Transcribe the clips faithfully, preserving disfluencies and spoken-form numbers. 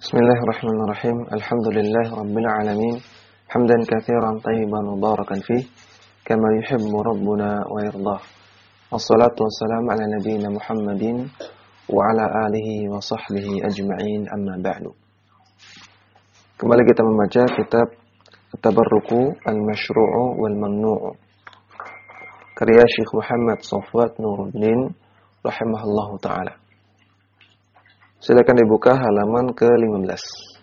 Bismillahirrahmanirrahim. Alhamdulillahi rabbil alamin. Hamdan katsiran tayyiban mubarakan fih kama yuhibbu rabbuna wa yardah. Wassalatu wassalamu ala nabiyyina Muhammadin wa ala alihi wa sahbihi ajma'in, amma ba'du. Kembali kita membaca kitab At-Tabarruku Al-Mashru'u wal Mamnu'u karya Syekh Muhammad Shafwat Nuruddin rahimahullahu ta'ala. Silakan dibuka halaman ke lima belas.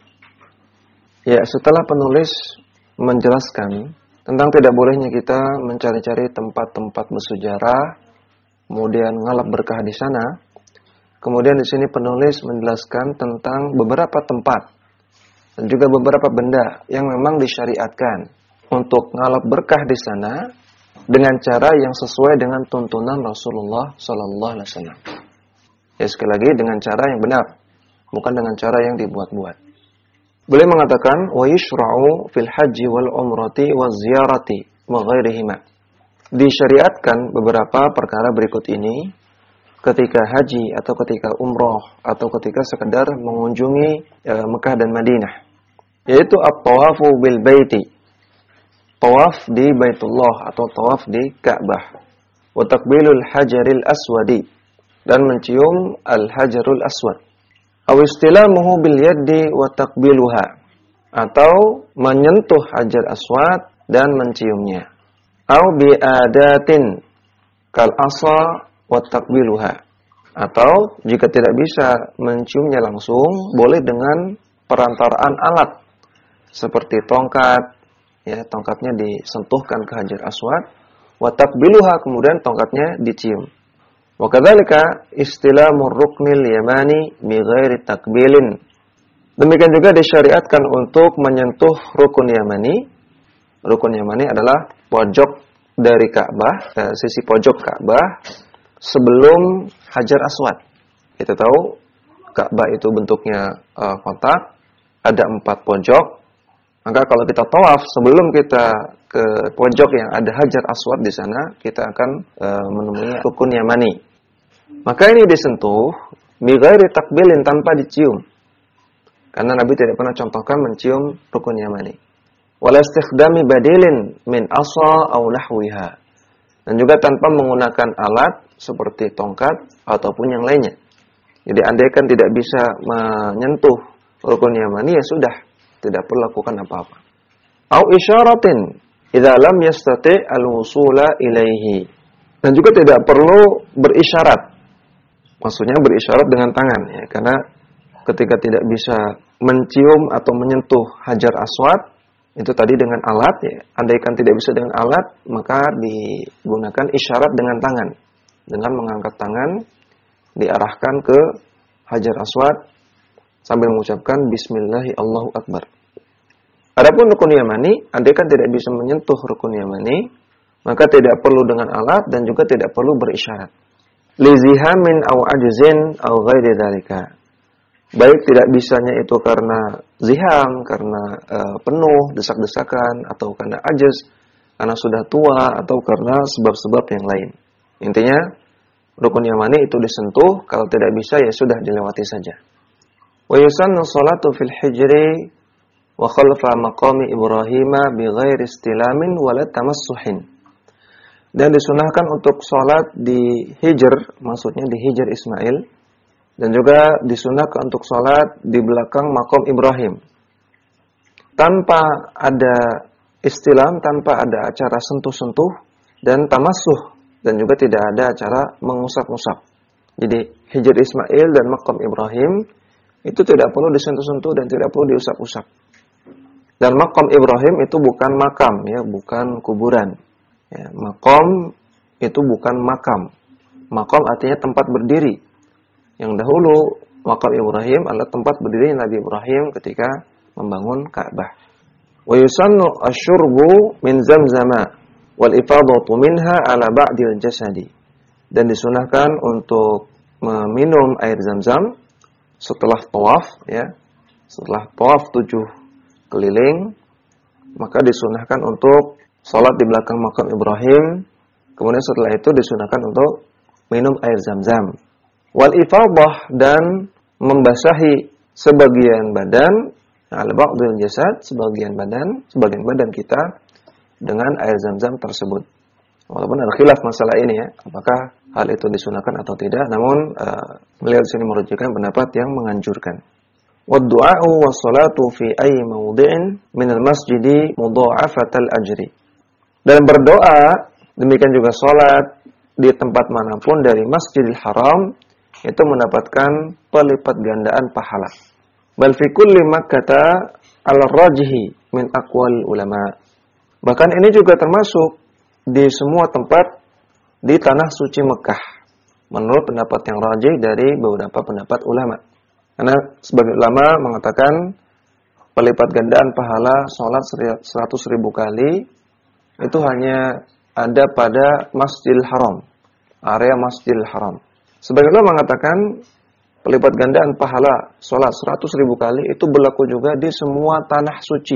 Ya, setelah penulis menjelaskan tentang tidak bolehnya kita mencari-cari tempat-tempat bersejarah, kemudian ngalap berkah di sana. Kemudian di sini penulis menjelaskan tentang beberapa tempat dan juga beberapa benda yang memang disyariatkan untuk ngalap berkah di sana dengan cara yang sesuai dengan tuntunan Rasulullah sallallahu alaihi wasallam. Ya, sekali lagi dengan cara yang benar, bukan dengan cara yang dibuat-buat. Boleh mengatakan wa yushra'u fil haji wal umrati waz ziyarati wa ghairihima. Disyariatkan beberapa perkara berikut ini ketika haji atau ketika umroh atau ketika sekedar mengunjungi e, Mekah dan Madinah, yaitu at-tawafu bil baiti, tawaf di Baitullah atau tawaf di Ka'bah, wa taqbilul hajaril aswadi, dan mencium al-hajarul aswad, aw istilamuhu bil yaddi wa taqbiluha, atau menyentuh hajar aswad dan menciumnya, aw bi adatin kal asa wa taqbiluha, atau jika tidak bisa menciumnya langsung, boleh dengan perantaraan alat seperti tongkat, ya, tongkatnya disentuhkan ke hajar aswad, wa taqbiluha, kemudian tongkatnya dicium. Wa kadzalika istilamur ruknil yamani bi ghairi takbilin. Demikian juga disyariatkan untuk menyentuh rukun yamani. Rukun yamani adalah pojok dari Ka'bah, eh, sisi pojok Ka'bah sebelum hajar aswad. Kita tahu Ka'bah itu bentuknya uh, kotak, ada empat pojok. Maka kalau kita tawaf sebelum kita ke pojok yang ada hajar aswad di sana, kita akan uh, menemui rukun yamani. Maka ini disentuh bi ghairi takbilin, tanpa dicium. Karena Nabi tidak pernah contohkan mencium rukun yamani. Wala istikhdami badilin min asa aw nahwiha. Dan juga tanpa menggunakan alat seperti tongkat ataupun yang lainnya. Jadi andaikan tidak bisa menyentuh rukun yamani, ya sudah, tidak perlu lakukan apa-apa. Au isyaratin idza lam yastati' al-wusula ilaihi. Dan juga tidak perlu berisyarat. Maksudnya berisyarat dengan tangan, ya, karena ketika tidak bisa mencium atau menyentuh hajar aswad itu tadi dengan alat, ya. Andaikan tidak bisa dengan alat, maka digunakan isyarat dengan tangan. Dengan mengangkat tangan diarahkan ke hajar aswad sambil mengucapkan bismillahi Allahu akbar. Adapun rukun yamani, andaikan tidak bisa menyentuh rukun yamani, maka tidak perlu dengan alat dan juga tidak perlu berisyarat. Li zihamin aw ajzin aw ghairi dzalika. Baik tidak bisanya itu karena ziham, karena uh, penuh, desak-desakan, atau karena ajaz, karena sudah tua, atau karena sebab-sebab yang lain. Intinya rukun yamani itu disentuh, kalau tidak bisa ya sudah dilewati saja. Wa yusannu salatu fil hijri wa khalfa maqami Ibrahim bi ghairi istilamin wala tamassuhin. Dan disunahkan untuk sholat di hijr, maksudnya di hijr Ismail, dan juga disunahkan untuk sholat di belakang maqam Ibrahim tanpa ada istilam, tanpa ada acara sentuh-sentuh dan tamassuh, dan juga tidak ada acara mengusap-usap. Jadi hijr Ismail dan maqam Ibrahim itu tidak perlu disentuh-sentuh dan tidak perlu diusap-usap. Dan maqam Ibrahim itu bukan makam, ya, bukan kuburan. Ya, maqam itu bukan makam. Maqam artinya tempat berdiri. Yang dahulu maqam Ibrahim adalah tempat berdiri Nabi Ibrahim ketika membangun Ka'bah. Wa yusannu asyurbu min zamzama wal ifadatu minha ala ba'dil jasadi. Dan disunahkan untuk meminum air Zam-Zam setelah tawaf, ya. Setelah tawaf tujuh keliling, maka disunahkan untuk salat di belakang makam Ibrahim. Kemudian setelah itu disunahkan untuk minum air Zam-Zam. Wal ifadah, dan membasahi sebagian badan, al-ba'dul jasad, sebagian badan, sebagian badan kita dengan air Zam-Zam tersebut. Walaupun ada khilaf masalah ini ya, apakah hal itu disunahkan atau tidak, namun uh, beliau di sini merujukkan pendapat yang menganjurkan. Wad-du'a'u was-salatu fi ayyi mawdi'in min al-masjidi mudha'afatal ajri. Dan berdoa, demikian juga salat di tempat manapun dari Masjidil Haram itu mendapatkan pelipat gandaan pahala. Bal fi kulli Makkah al-rajhi min aqwal ulama. Bahkan ini juga termasuk di semua tempat di tanah suci Mekah, menurut pendapat yang rajih dari beberapa pendapat ulama. Karena sebagian ulama mengatakan pelipat gandaan pahala sholat seratus ribu kali itu hanya ada pada Masjidil Haram, area Masjidil Haram. Sebagian ulama mengatakan pelipat gandaan pahala sholat seratus ribu kali itu berlaku juga di semua tanah suci,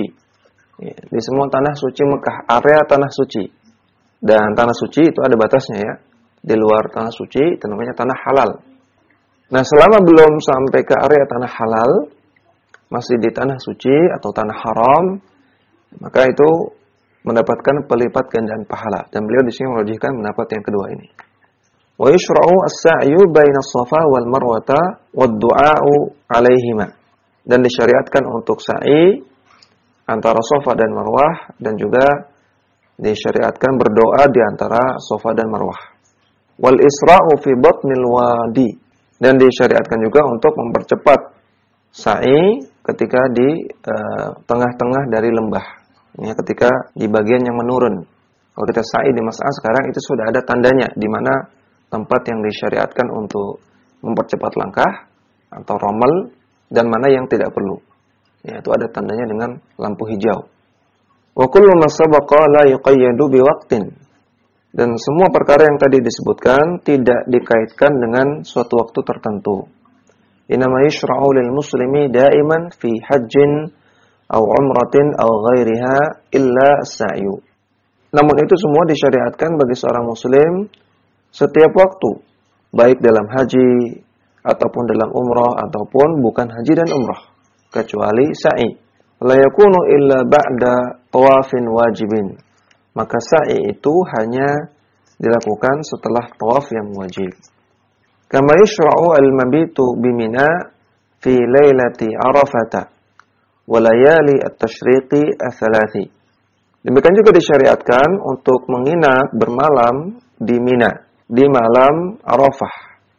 di semua tanah suci Mekah, area tanah suci. Dan tanah suci itu ada batasnya ya. Di luar tanah suci itu namanya tanah halal. Nah, selama belum sampai ke area tanah halal, masih di tanah suci atau tanah haram, maka itu mendapatkan pelipat gandaan pahala. Dan beliau di sini merujihkan pendapat yang kedua ini. Wa yushra'u as-sa'yu baina as-safa wal marwata wad-du'a'u 'alaihima. Dan disyariatkan untuk sa'i antara Safa dan Marwah, dan juga disyariatkan berdoa di antara Safa dan Marwah. Wal isra'u fi batnil wadi, dan disyariatkan juga untuk mempercepat sa'i ketika di uh, tengah-tengah dari lembah. Ini ketika di bagian yang menurun. Kalau kita sa'i di Mas'ah sekarang itu sudah ada tandanya di mana tempat yang disyariatkan untuk mempercepat langkah atau romal dan mana yang tidak perlu. Ya, itu ada tandanya dengan lampu hijau. Wa kullu ma sabaqa la yuqayyadu biwaqtin. Dan semua perkara yang tadi disebutkan tidak dikaitkan dengan suatu waktu tertentu. Inama yushra'u lil muslimi daiman fi hajjin aw umratin aw ghairiha illa as-sa'yu. Namun itu semua disyariatkan bagi seorang muslim setiap waktu, baik dalam haji ataupun dalam umrah ataupun bukan haji dan umrah, kecuali sa'i. La yakunu illa ba'da tawafin wajibin. Maka sa'i itu hanya dilakukan setelah tawaf yang wajib. Kama yushra'u al-mabitu bimina fi lailati arafata wa layali at-tashriqi ats-tsalathi. Demikian juga disyariatkan untuk menginap bermalam di Mina di malam Arafah.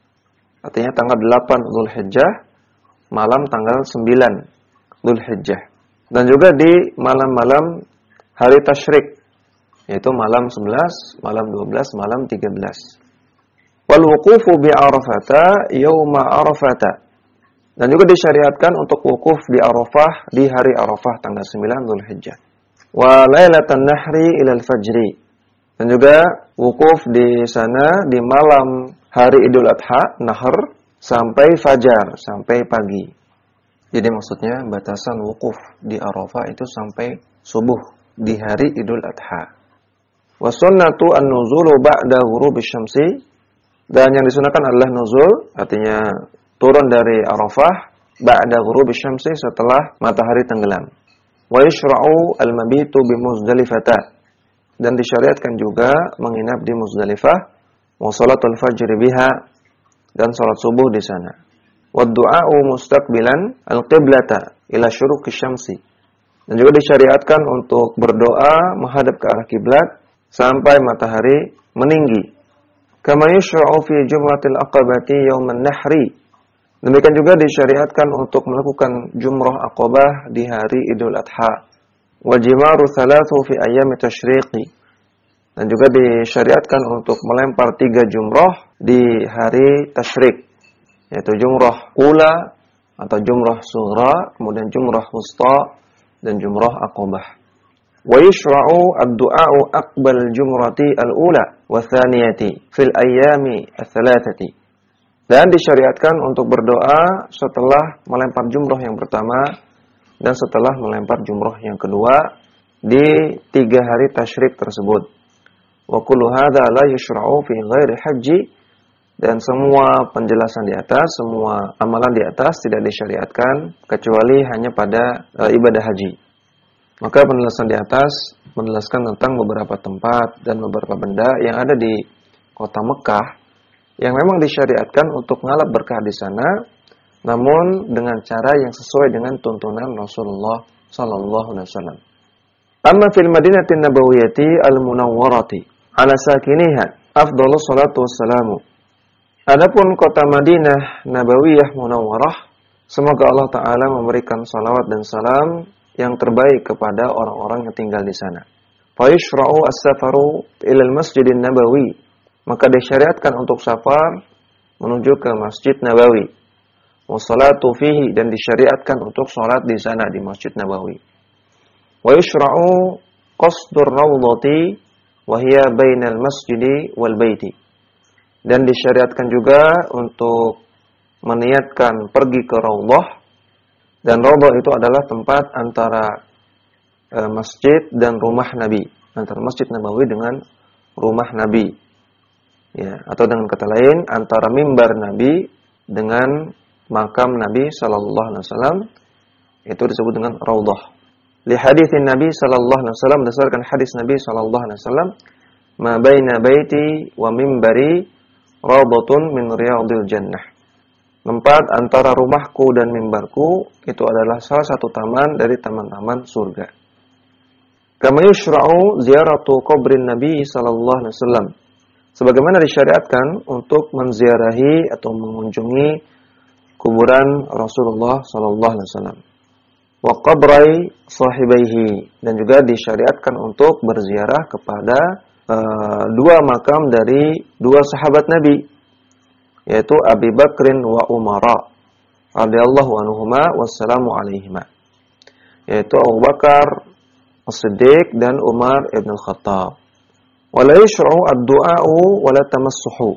Artinya tanggal delapan Dzulhijjah, malam tanggal sembilan Dzulhijjah. Dan juga di malam-malam hari tasyrik, yaitu malam sebelas, malam dua belas, malam tiga belas. Wal wuqufu bi Arafata yauma Arafata. Dan juga disyariatkan untuk wukuf di Arafah di hari Arafah tanggal sembilan Dzulhijjah. Wa lailatan nahri ila al-fajri. Dan juga wukuf di sana di malam hari Idul Adha, Nahr, sampai fajar, sampai pagi. Jadi maksudnya batasan wukuf di Arafah itu sampai subuh di hari Idul Adha. Wa sunnatu an-nuzulu ba'da ghurubi syamsi. Dan yang disunahkan adalah nuzul, artinya turun dari Arafah ba'da ghurubi syamsi, setelah matahari tenggelam. Wa yushra'u al-mabitu bi Muzdalifah. Dan disyariatkan juga menginap di Muzdalifah, wa salatul fajr biha, dan salat subuh di sana. Wad-du'a'u mustaqbilan al-qiblata ila syuruqi syamsi. Dan juga disyariatkan untuk berdoa menghadap ke arah kiblat sampai matahari meninggi. Kama yushra'u fi jumratil aqabati yauman nahri. Demikian juga disyariatkan untuk melakukan jumrah aqabah di hari Idul Adha. Wal jimaru thalathu fi ayyami tasyriqi. Dan juga disyariatkan untuk melempar tiga jumrah di hari tasyrik, yaitu jumrah ula atau jumrah sughra, kemudian jumrah wusta, dan jumrah aqabah. Wa yushra'u ad-du'a'u aqbal jumrati al-ula wa thaniyati fil ayyami ats-tsalatsati. Dan disyariatkan untuk berdoa setelah melempar jumrah yang pertama dan setelah melempar jumrah yang kedua di tiga hari tasyrik tersebut. Wa kullu hadza la yushra'u fi ghairi haji Dan semua penjelasan di atas, semua amalan di atas tidak disyariatkan kecuali hanya pada e, ibadah haji. Maka penjelasan di atas menjelaskan tentang beberapa tempat dan beberapa benda yang ada di kota Mekah yang memang disyariatkan untuk ngalap berkah di sana, namun dengan cara yang sesuai dengan tuntunan Rasulullah sallallahu alaihi wasallam. Amma fil Madinatin Nabawiyyati al-Munawwarati ala sakiniha afdhalus salatu wassalamu. Adapun kota Madinah Nabawiyah Munawwarah, semoga Allah Ta'ala memberikan salawat dan salam yang terbaik kepada orang-orang yang tinggal di sana. Fa yushra'u as-safaru ila al-Masjidin Nabawi, maka disyariatkan untuk safar menuju ke Masjid Nabawi. Wa salatu fihi, dan disyariatkan untuk salat di sana di Masjid Nabawi. Wa yushra'u qasdur rawdati wa hiya bainal masjidi wal baiti. Dan disyariatkan juga untuk meniatkan pergi ke Raudhah, dan Raudhah itu adalah tempat antara e, masjid dan rumah Nabi, antara Masjid Nabawi dengan rumah Nabi, ya, atau dengan kata lain antara mimbar Nabi dengan makam Nabi sallallahu alaihi wasallam, itu disebut dengan Raudhah. Li haditsin Nabi sallallahu alaihi wasallam, berdasarkan hadis Nabi sallallahu alaihi wasallam, ma baina baiti wa mimbari Raudhatun min riyadil jannah. Tempat antara rumahku dan mimbarku itu adalah salah satu taman dari taman-taman surga. Kama yushra'u ziyaratu qabrin Nabi sallallahu alaihi wasallam. Sebagaimana disyariatkan untuk menziarahi atau mengunjungi kuburan Rasulullah sallallahu alaihi wasallam. Wa qabrai sahibaihi, dan juga disyariatkan untuk berziarah kepada Uh, dua makam dari dua sahabat Nabi, yaitu Abi Bakrin wa Umara radhiyallahu anhuma wassalamu alaihima, yaitu Abu Bakar As-Siddiq dan Umar ibn Khattab. Wa la yushra'u ad-du'a'u wa la tamassuhu,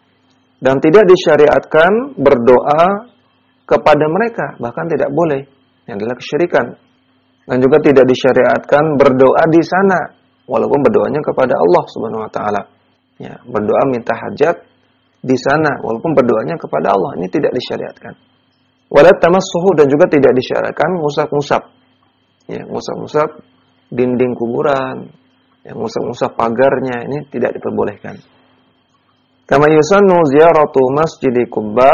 dan tidak disyariatkan berdoa kepada mereka, bahkan tidak boleh, yang adalah kesyirikan. Dan juga tidak disyariatkan berdoa di sana, walaupun berdoanya kepada Allah Subhanahu wa taala. Ya, berdoa minta hajat di sana walaupun berdoanya kepada Allah, ini tidak disyariatkan. Wala tamassuhu, dan juga tidak disyariatkan ngusap-ngusap. Ya, ngusap-ngusap dinding kuburan, ya, ngusap-ngusap pagarnya, ini tidak diperbolehkan. Kama yusannu ziyaratu Masjidi Quba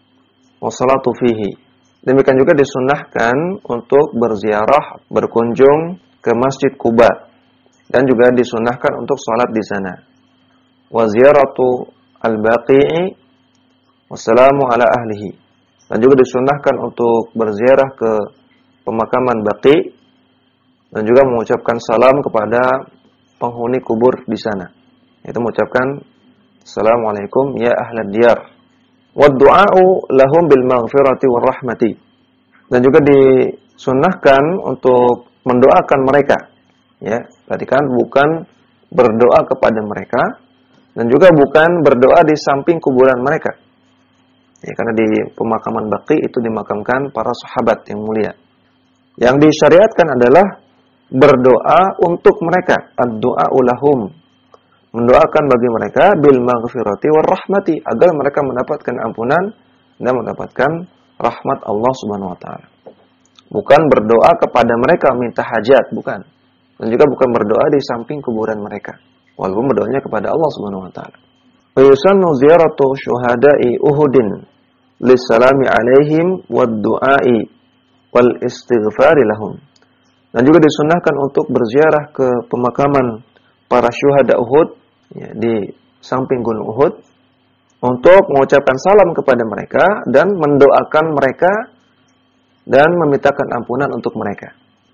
wa salatu fihi. Demikian juga disunnahkan untuk berziarah, berkunjung ke Masjid Quba, dan juga disunnahkan untuk salat di sana. Wa ziyaratu al-baqi'i wassalamu ala ahlihi. Dan juga disunnahkan untuk berziarah ke pemakaman Baqi dan juga mengucapkan salam kepada penghuni kubur di sana. Itu mengucapkan assalamualaikum ya ahlad diyar. Wa du'a'u lahum bil maghfirati war rahmati. Dan juga disunnahkan untuk mendoakan mereka. Ya, perhatikan, bukan berdoa kepada mereka dan juga bukan berdoa di samping kuburan mereka. Ya, karena di pemakaman Baqi itu dimakamkan para sahabat yang mulia. Yang disyariatkan adalah berdoa untuk mereka, ad-du'a'u lahum, mendoakan bagi mereka bil maghfirati war rahmati, agar mereka mendapatkan ampunan dan mendapatkan rahmat Allah Subhanahu wa taala. Bukan berdoa kepada mereka minta hajat, bukan. Dan juga bukan berdoa di samping kuburan mereka, walaupun berdoanya kepada Allah Subhanahu wa taala. Wa yusannu ziyaratu syuhada'i Uhudin lissalami alaihim wad-du'a'i wal istighfari lahum. Dan juga disunnahkan untuk berziarah ke pemakaman para syuhada Uhud, ya, di samping gunung Uhud, untuk mengucapkan salam kepada mereka dan mendoakan mereka dan memintakan ampunan untuk mereka.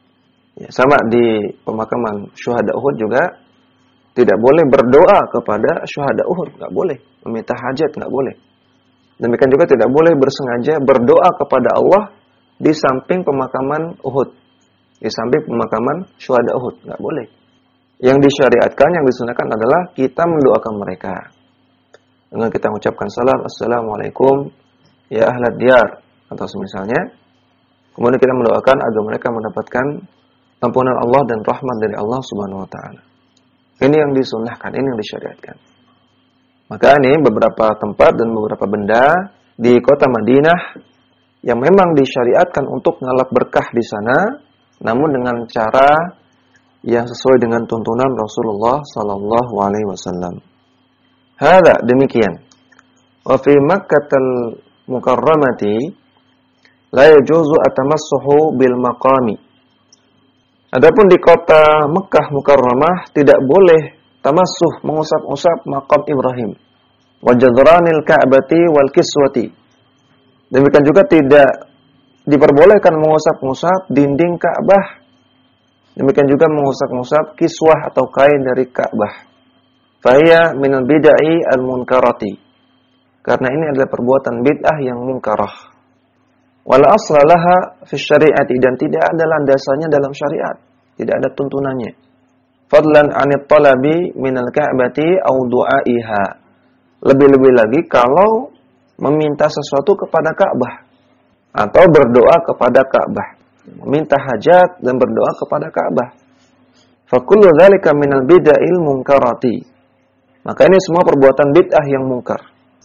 Ya, sama di pemakaman syuhada Uhud juga tidak boleh berdoa kepada syuhada Uhud, nggak boleh. Meminta hajat nggak boleh. Demikian juga tidak boleh bersengaja berdoa kepada Allah di samping pemakaman Uhud, di samping pemakaman syuhada Uhud, nggak boleh. Yang disyariatkan, yang disunahkan adalah kita mendoakan mereka dengan kita mengucapkan salam, assalamualaikum ya ahlad diyar, atau semisalnya. Kemudian kita mendoakan agar mereka mendapatkan ampunan Allah dan rahmat dari Allah Subhanahu wa taala. Ini yang disunahkan, ini yang disyariatkan. Maka ini beberapa tempat dan beberapa benda di kota Madinah yang memang disyariatkan untuk ngalap berkah di sana, namun dengan cara yang sesuai dengan tuntunan Rasulullah sallallahu alaihi wasallam. Hada demikian. Wa fi Makkahal Mukarramati la yajuzu atamassuhu bil maqami. Adapun di kota Mekkah Mukarramah tidak boleh tamassuh, mengusap-usap maqam Ibrahim. Wa jadranil Ka'bati wal kiswati. Demikian juga tidak diperbolehkan mengusap-usap dinding Ka'bah. Demikian juga mengusap-usap kiswah atau kain dari Ka'bah. Faya minal bid'ai al-munkarati. Karena ini adalah perbuatan bid'ah yang munkarah. Wala asla laha fi syari'ati, dan tidak ada landasannya dalam syariat, tidak ada tuntunannya. Fadlan 'anit talabi minal Ka'bati aw du'aiha. Lebih-lebih lagi kalau meminta sesuatu kepada Ka'bah atau berdoa kepada Ka'bah, meminta hajat dan berdoa kepada Ka'bah. Fa kullu dzalika minal bid'il munkarati. Maka ini semua perbuatan bid'ah yang mungkar.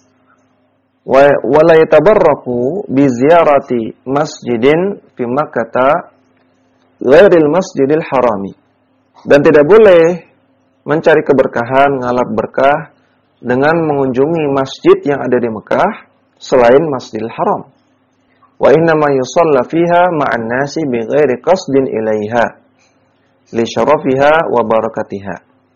Wa la yatabarraku bi ziyarati masjidin fi Makkah ghairil masjidil harami. Dan tidak boleh mencari keberkahan, ngalap berkah dengan mengunjungi masjid yang ada di Mekah selain Masjidil Haram. Wa inna ma yusalla fiha ma'an nasi bi ghairi qasdin ilaiha li syarafiha wa barakatiha.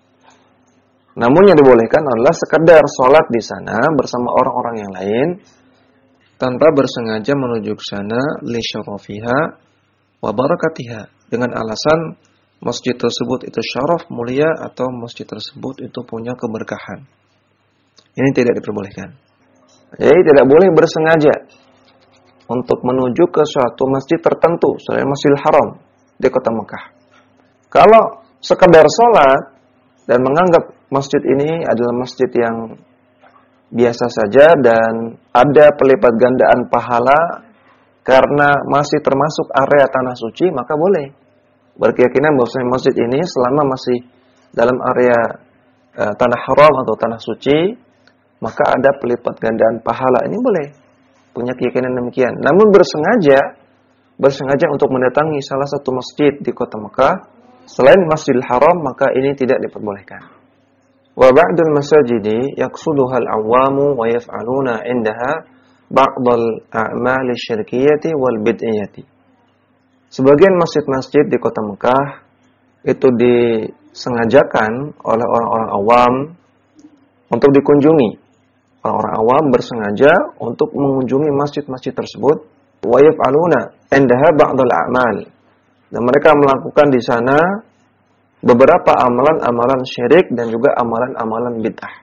Namun yang dibolehkan adalah sekedar salat di sana bersama orang-orang yang lain tanpa bersengaja menuju ke sana li syarafiha wa barakatiha, dengan alasan masjid tersebut itu syaraf, mulia, atau masjid tersebut itu punya keberkahan. Ini tidak diperbolehkan. Jadi tidak boleh bersengaja untuk menuju ke suatu masjid tertentu selain Masjidil Haram di kota Mekah. Kalau sekedar sholat dan menganggap masjid ini adalah masjid yang biasa saja dan ada pelipat gandaan pahala karena masih termasuk area tanah suci, maka boleh berkeyakinan bahwasanya masjid ini selama masih dalam area e, tanah haram atau tanah suci, maka ada pelipat gandaan pahala. Ini boleh punya keyakinan demikian. Namun bersengaja bersengaja untuk mendatangi salah satu masjid di kota Mekah selain Masjidil Haram, maka ini tidak diperbolehkan. Wa ba'dul masajidi yaqsuduha al-'awwamu wa yaf'aluna 'indaha ba'dal a'mali syirkiyyati wal bid'iyyati. Sebagian masjid-masjid di kota Mekah itu disengajakan oleh orang-orang awam untuk dikunjungi. Orang-orang awam bersengaja untuk mengunjungi masjid-masjid tersebut. Wa yaf'aluna 'indaha ba'dal a'mal. Dan mereka melakukan di sana beberapa amalan-amalan syirik dan juga amalan-amalan bid'ah.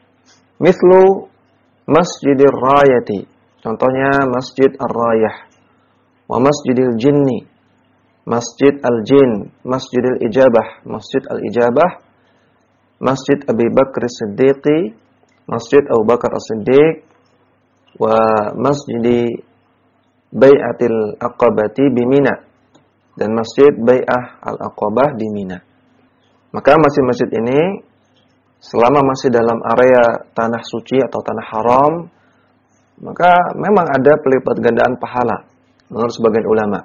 Mislu Masjidir Rayati. Contohnya Masjid Ar-Rayah. Wa Masjidil Jinni. Masjid Al-Jin. Masjidil Ijabah. Masjid Al-Ijabah. Masjid Abi Bakr As-Siddiqi. Masjid Abu Bakar As-Siddiq. Wa Masjidi Bai'atil Aqabati Bimina. Dan Masjid Bai'ah Al-Aqabah di Mina. Maka masjid-masjid ini selama masih dalam area tanah suci atau tanah haram, maka memang ada pelipat gandaan pahala menurut sebagian ulama.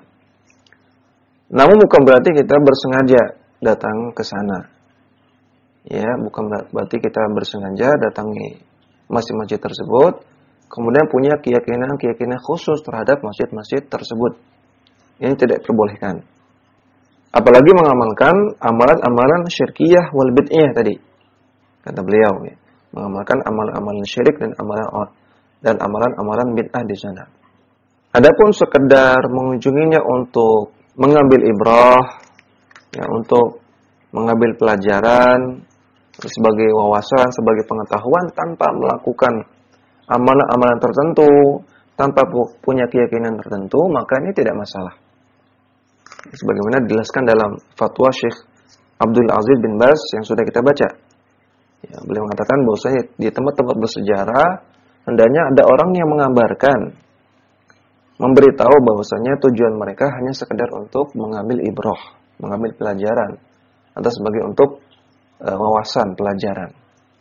Namun bukan berarti kita bersengaja datang ke sana. Ya, bukan berarti kita bersengaja datangi masjid-masjid tersebut kemudian punya keyakinan-keyakinan khusus terhadap masjid-masjid tersebut. Ini tidak diperbolehkan. Apalagi mengamalkan amalan-amalan syirkiyah wal bid'iyah tadi. Kata beliau, ya, mengamalkan amalan-amalan syirik dan amalan dan amalan-amalan bid'ah di sana. Adapun sekedar mengunjunginya untuk mengambil ibrah, ya, untuk mengambil pelajaran sebagai wawasan, sebagai pengetahuan tanpa melakukan amalan-amalan tertentu, tanpa punya keyakinan tertentu, maka ini tidak masalah. Sebagaimana dijelaskan dalam fatwa Syekh Abdul Aziz bin Baz yang sudah kita baca. Ya, beliau mengatakan bahwasanya di tempat-tempat bersejarah hendaknya ada orang yang mengabarkan, memberitahu bahwasanya tujuan mereka hanya sekedar untuk mengambil ibrah, mengambil pelajaran, atau sebagai untuk e, wawasan pelajaran.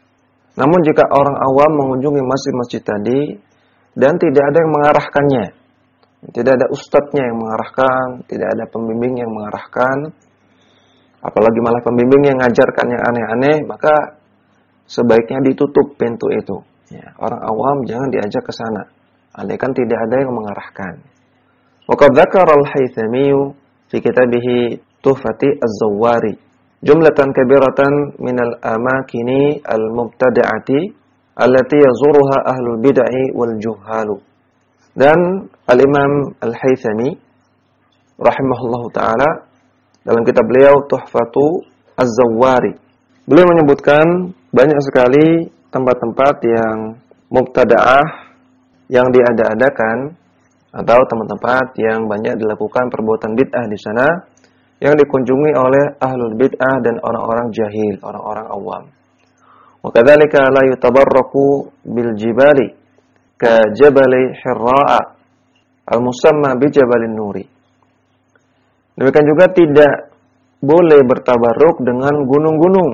Namun jika orang awam mengunjungi masjid-masjid tadi dan tidak ada yang mengarahkannya, tidak ada ustadznya yang mengarahkan, tidak ada pembimbing yang mengarahkan, apalagi malah pembimbing yang mengajarkan yang aneh-aneh, maka sebaiknya ditutup pintu itu. Ya, orang awam jangan diajak ke sana, andaikan tidak ada yang mengarahkan. Wa qad dzakara al-Haythami fi kitabih Tuhfati Az-Zawwari jumlatan kabiratan minal amakini al-mubtada'ati allati yazuruha ahlul bid'ah wal juhalu. Dan Al-Imam Al-Haythami rahimahullahu taala dalam kitab beliau Tuhfatu Az-Zawwari, beliau menyebutkan banyak sekali tempat-tempat yang mubtada'ah, yang diada-adakan, atau tempat-tempat yang banyak dilakukan perbuatan bid'ah di sana, yang dikunjungi oleh ahlul bid'ah dan orang-orang jahil, orang-orang awam. Wa kadzalika la yutabarraku bil jibali ka jabali Hirra'a al-musamma bi Jabalin Nuri. Demikian juga tidak boleh bertabarruk dengan gunung-gunung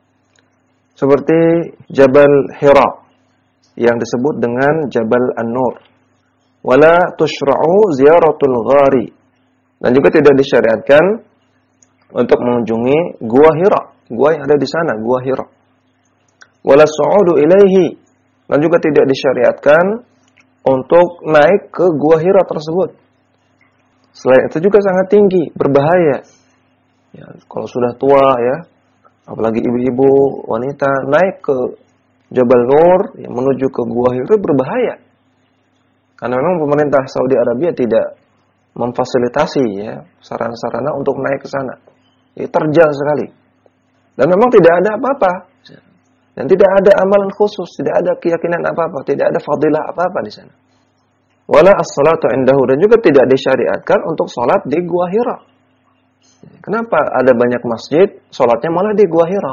seperti Jabal Hira yang disebut dengan Jabal An-Nur. Wala tushra'u ziyaratul ghari, dan juga tidak disyariatkan untuk mengunjungi Gua Hira, gua yang ada di sana, Gua Hira. Wala su'udu ilaihi, dan juga tidak disyariatkan untuk naik ke Gua Hira tersebut. Selain itu juga sangat tinggi, berbahaya. Ya, kalau sudah tua ya, apalagi ibu-ibu, wanita naik ke Jabal Nur yang menuju ke Gua Hira berbahaya. Karena memang pemerintah Saudi Arabia tidak memfasilitasi ya sarana-sarana untuk naik ke sana. Ya, terjal sekali. Dan memang tidak ada apa-apa. Dan tidak ada amalan khusus, tidak ada keyakinan apa-apa, tidak ada fadilah apa-apa di sana. Wala as-salatu indahu, dan juga tidak disyariatkan untuk salat di Gua Hira. Kenapa ada banyak masjid, salatnya malah di Gua Hira?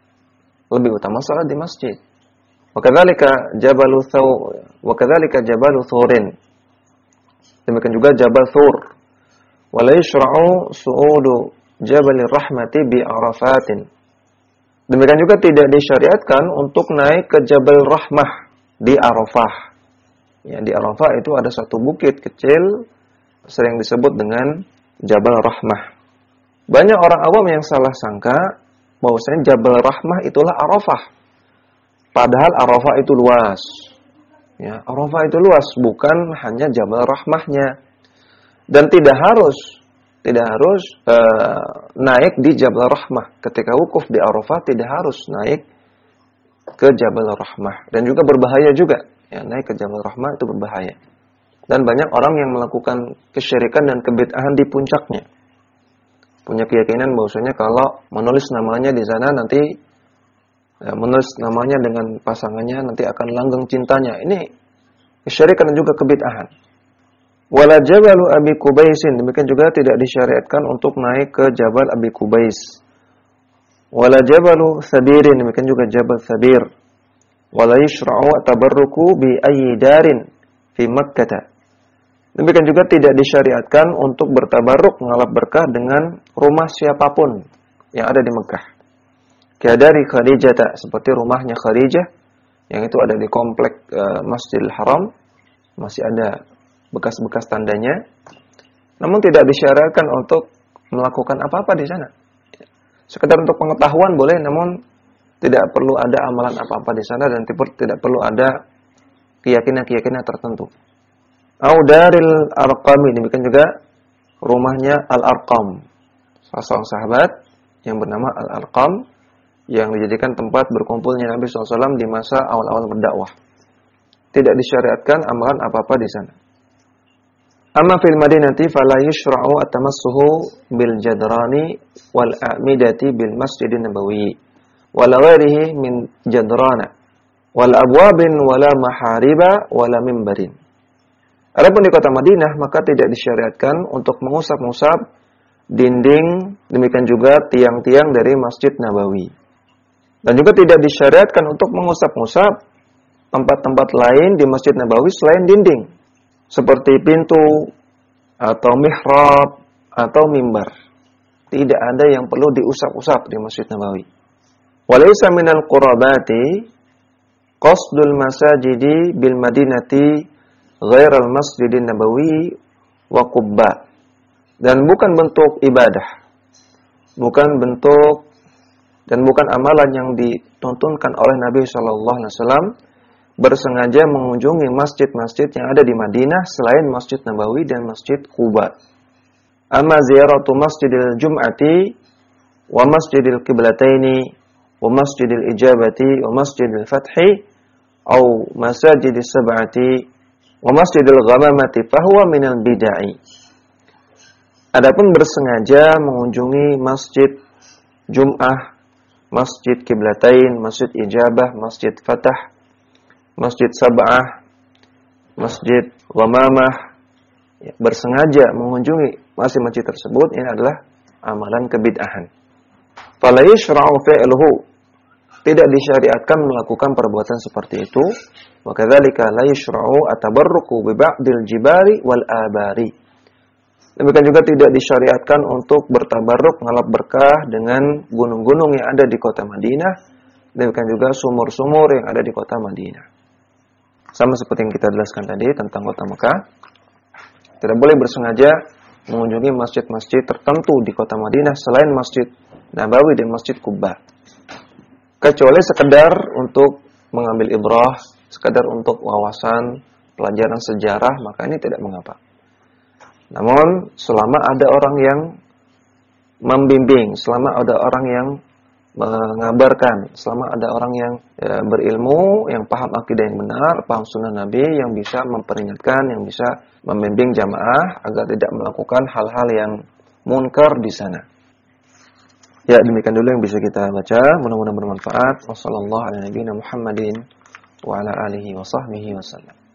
Lebih utama salat di masjid. Wa kadzalika Jabalu Thaw, wa kadzalika Jabalu Thurin. Demikian juga Jabal Thur. Wa la yushra'u su'udu Jabalir Rahmati bi Arafatin. Demikian juga tidak disyariatkan untuk naik ke Jabal Rahmah di Arafah. Ya, di Arafah itu ada satu bukit kecil sering disebut dengan Jabal Rahmah. Banyak orang awam yang salah sangka bahwasanya Jabal Rahmah itulah Arafah. Padahal Arafah itu luas. Ya, Arafah itu luas, bukan hanya Jabal Rahmahnya. Dan tidak harus tidak harus uh, naik di Jabal Rahmah. Ketika wukuf di Arafah tidak harus naik ke Jabal Rahmah, dan juga berbahaya juga. Ya, naik ke Jabal Rahmah itu berbahaya. Dan banyak orang yang melakukan kesyirikan dan kebid'ahan di puncaknya. Punya keyakinan bahwasanya kalau menulis namanya di sana nanti ya, menulis namanya dengan pasangannya nanti akan langgeng cintanya. Ini kesyirikan dan juga kebid'ahan. Wala Jabalu Abi Qubaisin, demikian juga tidak disyariatkan untuk naik ke Jabal Abi Qubais. Wala Jabalu Sabirin, demikian juga Jabal Sabir. Wala yushra'u tabarruku bi ayyi darin fi Makkah. Demikian juga tidak disyariatkan untuk bertabarruk mengalap berkah dengan rumah siapapun yang ada di Mekah. Kayak dari Khadijah, seperti rumahnya Khadijah yang itu ada di komplek uh, Masjidil Haram, masih ada bekas-bekas tandanya. Namun tidak disyariatkan untuk melakukan apa-apa di sana. Sekedar untuk pengetahuan boleh, namun tidak perlu ada amalan apa-apa di sana, dan tidak perlu ada keyakinan-keyakinan tertentu. Audaril Arqami, demikian juga rumahnya Al-Arqam, salah seorang sahabat yang bernama Al-Arqam yang dijadikan tempat berkumpulnya Nabi shallallahu alaihi wasallam di masa awal-awal berdakwah. Tidak disyariatkan amalan apa-apa di sana. Amma fil Madinati fala yushra'u at-tamassuhu bil jadrani wal a'midati bil Masjidin Nabawi wala ghairihi min jadrana wal abwabin wala mahariba wala mimbarin. Adapun di kota Madinah maka tidak disyariatkan untuk mengusap-ngusap dinding, demikian juga tiang-tiang dari Masjid Nabawi. Dan juga tidak disyariatkan untuk mengusap-ngusap tempat-tempat lain di Masjid Nabawi selain dinding, seperti pintu atau mihrab atau mimbar. Tidak ada yang perlu diusap-usap di Masjid Nabawi. Walaysa minal qurabati qasdul masajidi bil madinati ghairal masjidin nabawi wa qubba. Dan bukan bentuk ibadah, bukan bentuk dan bukan amalan yang dituntunkan oleh Nabi shallallahu alaihi wasallam bersengaja mengunjungi masjid-masjid yang ada di Madinah selain Masjid Nabawi dan Masjid Quba. Amma ziyaratu Masjidil Jum'ati wa Masjidil Qiblataini wa Masjidil Ijabati wa Masjidil Fathi atau Masajidis Sab'ati wa Masjidil Ghamamati fahuwa minal bid'ah. Adapun bersengaja mengunjungi Masjid Jum'ah, Masjid Qiblatain, Masjid Ijabah, Masjid Fatah, Masjid Sab'ah, Masjid Ghamamah, ya, bersengaja mengunjungi masjid-masjid tersebut, ini adalah amalan kebid'ahan. Fala yushra'u fi'luhu, tidak disyariatkan melakukan perbuatan seperti itu. Wa kadzalika la yushra'u atabarruku bi ba'dil jibari wal abari. Demikian juga tidak disyariatkan untuk bertabarruk ngalap berkah dengan gunung-gunung yang ada di kota Madinah. Demikian juga sumur-sumur yang ada di kota Madinah. Sama seperti yang kita jelaskan tadi tentang kota Mekah. Tidak boleh bersengaja mengunjungi masjid-masjid tertentu di kota Madinah selain Masjid Nabawi dan Masjid Quba. Kecuali sekedar untuk mengambil ibrah, sekedar untuk wawasan, pelajaran sejarah, maka ini tidak mengapa. Namun selama ada orang yang membimbing, selama ada orang yang mengabarkan, selama ada orang yang ya, berilmu, yang paham akidah yang benar, paham sunnah Nabi, yang bisa memperingatkan, yang bisa membimbing jamaah agar tidak melakukan hal-hal yang munkar di sana. Ya, demikian dulu yang bisa kita baca. Mudah-mudahan bermanfaat. Wassallallahu ala nabiyina Muhammadin wa ala alihi wa sahbihi wasallam.